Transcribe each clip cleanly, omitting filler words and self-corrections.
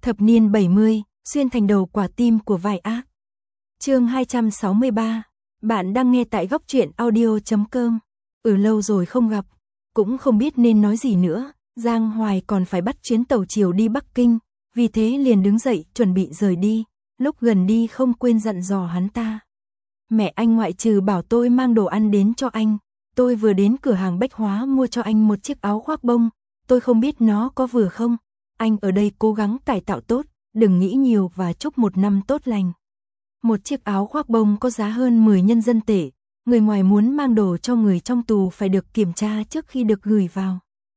Thập niên 70, xuyên thành đầu quả tim của vai ác. Chương 263. Bạn đang nghe tại góc truyện audio.com. Lâu rồi không gặp, cũng không biết nên nói gì nữa. Giang Hoài còn phải bắt chuyến tàu chiều đi Bắc Kinh, vì thế liền đứng dậy chuẩn bị rời đi. Lúc gần đi không quên dặn dò hắn ta. Mẹ anh ngoại trừ bảo tôi mang đồ ăn đến cho anh, tôi vừa đến cửa hàng bách hóa mua cho anh một chiếc áo khoác bông. Tôi không biết nó có vừa không. Anh ở đây cố gắng cải tạo tốt, đừng nghĩ nhiều và chúc một năm tốt lành. Một chiếc áo khoác bông có giá hơn 10 nhân dân tệ. Người ngoài muốn mang đồ cho người trong tù phải được kiểm tra trước khi được gửi vào.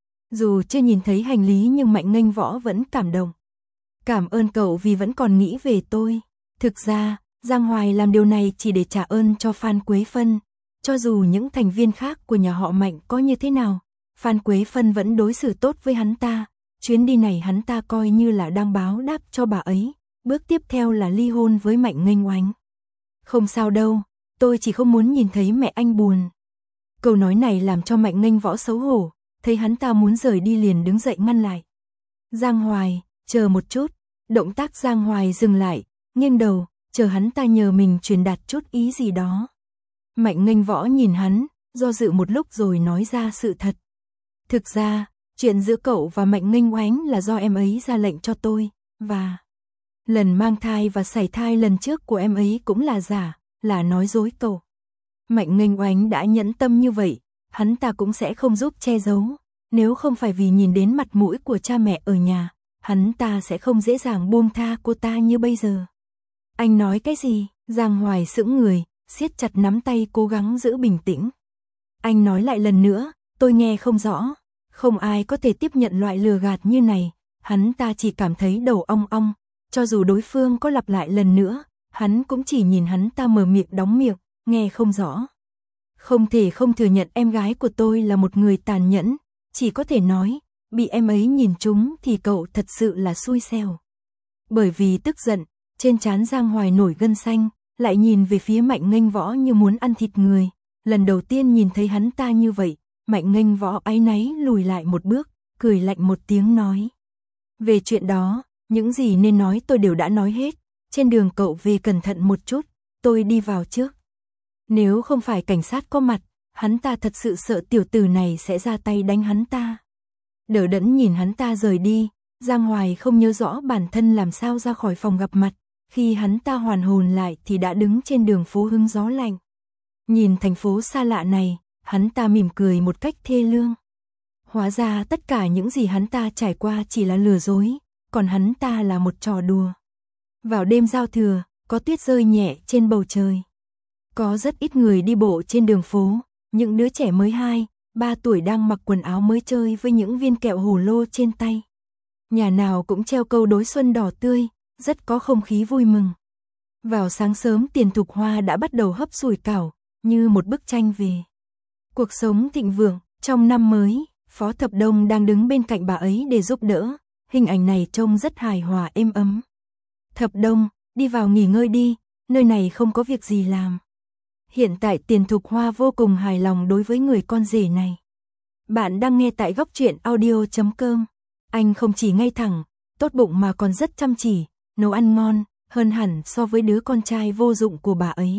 Dù chưa nhìn thấy hành lý nhưng Mạnh Nghênh Võ vẫn cảm động. Cảm ơn cậu vì vẫn còn nghĩ về tôi. Thực ra, Giang Hoài làm điều này chỉ để trả ơn cho Phan Quế Phân. Cho dù những thành viên khác của nhà họ Mạnh có như thế nào, Phan Quế Phân vẫn đối xử tốt với hắn ta. Chuyến đi này hắn ta coi như là đang báo đáp cho bà ấy. Bước tiếp theo là ly hôn với Mạnh Nghênh Oánh. Không sao đâu, tôi chỉ không muốn nhìn thấy mẹ anh buồn. Câu nói này làm cho Mạnh Nghênh Võ xấu hổ, thấy hắn ta muốn rời đi liền đứng dậy ngăn lại. Giang Hoài, chờ một chút. Động tác Giang Hoài dừng lại, nghiêng đầu, chờ hắn ta nhờ mình truyền đạt chút ý gì đó. Mạnh Nghênh Võ nhìn hắn, do dự một lúc rồi nói ra sự thật. Thực ra, chuyện giữa cậu và Mạnh Nghênh Oánh là do em ấy ra lệnh cho tôi, và lần mang thai và sảy thai lần trước của em ấy cũng là giả, là nói dối cậu. Mạnh Nghênh Oánh đã nhẫn tâm như vậy, hắn ta cũng sẽ không giúp che giấu. Nếu không phải vì nhìn đến mặt mũi của cha mẹ ở nhà, hắn ta sẽ không dễ dàng buông tha cô ta như bây giờ. Anh nói cái gì? Giang Hoài sững người, siết chặt nắm tay cố gắng giữ bình tĩnh. Anh nói lại lần nữa, tôi nghe không rõ. Không ai có thể tiếp nhận loại lừa gạt như này, hắn ta chỉ cảm thấy đầu ong ong. Cho dù đối phương có lặp lại lần nữa, hắn cũng chỉ nhìn hắn ta mở miệng đóng miệng, nghe không rõ. Không thể không thừa nhận em gái của tôi là một người tàn nhẫn, chỉ có thể nói, bị em ấy nhìn trúng thì cậu thật sự là xui xẻo. Bởi vì tức giận, trên trán Giang Hoài nổi gân xanh, lại nhìn về phía Mạnh Nghênh Võ như muốn ăn thịt người. Lần đầu tiên nhìn thấy hắn ta như vậy, Mạnh Nghênh Võ áy náy lùi lại một bước, cười lạnh một tiếng nói. Về chuyện đó, những gì nên nói tôi đều đã nói hết, trên đường cậu về cẩn thận một chút, tôi đi vào trước. Nếu không phải cảnh sát có mặt, hắn ta thật sự sợ tiểu tử này sẽ ra tay đánh hắn ta. Đỡ đẫn nhìn hắn ta rời đi, Giang Hoài không nhớ rõ bản thân làm sao ra khỏi phòng gặp mặt, khi hắn ta hoàn hồn lại thì đã đứng trên đường phố hứng gió lạnh. Nhìn thành phố xa lạ này, hắn ta mỉm cười một cách thê lương. Hóa ra tất cả những gì hắn ta trải qua chỉ là lừa dối, còn hắn ta là một trò đùa. Vào đêm giao thừa, có tuyết rơi nhẹ trên bầu trời. Có rất ít người đi bộ trên đường phố, những đứa trẻ mới 2, 3 tuổi đang mặc quần áo mới chơi với những viên kẹo hồ lô trên tay. Nhà nào cũng treo câu đối xuân đỏ tươi, rất có không khí vui mừng. Vào sáng sớm Tiền Thục Hoa đã bắt đầu hấp sủi cảo, như một bức tranh về cuộc sống thịnh vượng. Trong năm mới, Phó Thập Đông đang đứng bên cạnh bà ấy để giúp đỡ, hình ảnh này trông rất hài hòa êm ấm. Thập Đông, đi vào nghỉ ngơi đi, nơi này không có việc gì làm. Hiện tại Tiền Thục Hoa vô cùng hài lòng đối với người con rể này. Bạn đang nghe tại góc truyện audio.com. Anh không chỉ ngay thẳng, tốt bụng mà còn rất chăm chỉ, nấu ăn ngon, hơn hẳn so với đứa con trai vô dụng của bà ấy.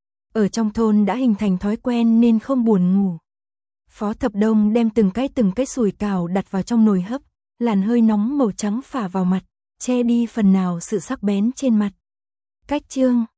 Ở trong thôn đã hình thành thói quen nên không buồn ngủ. Phó Thập Đông đem từng cái sủi cảo đặt vào trong nồi hấp, làn hơi nóng màu trắng phả vào mặt, che đi phần nào sự sắc bén trên mặt. Cách chương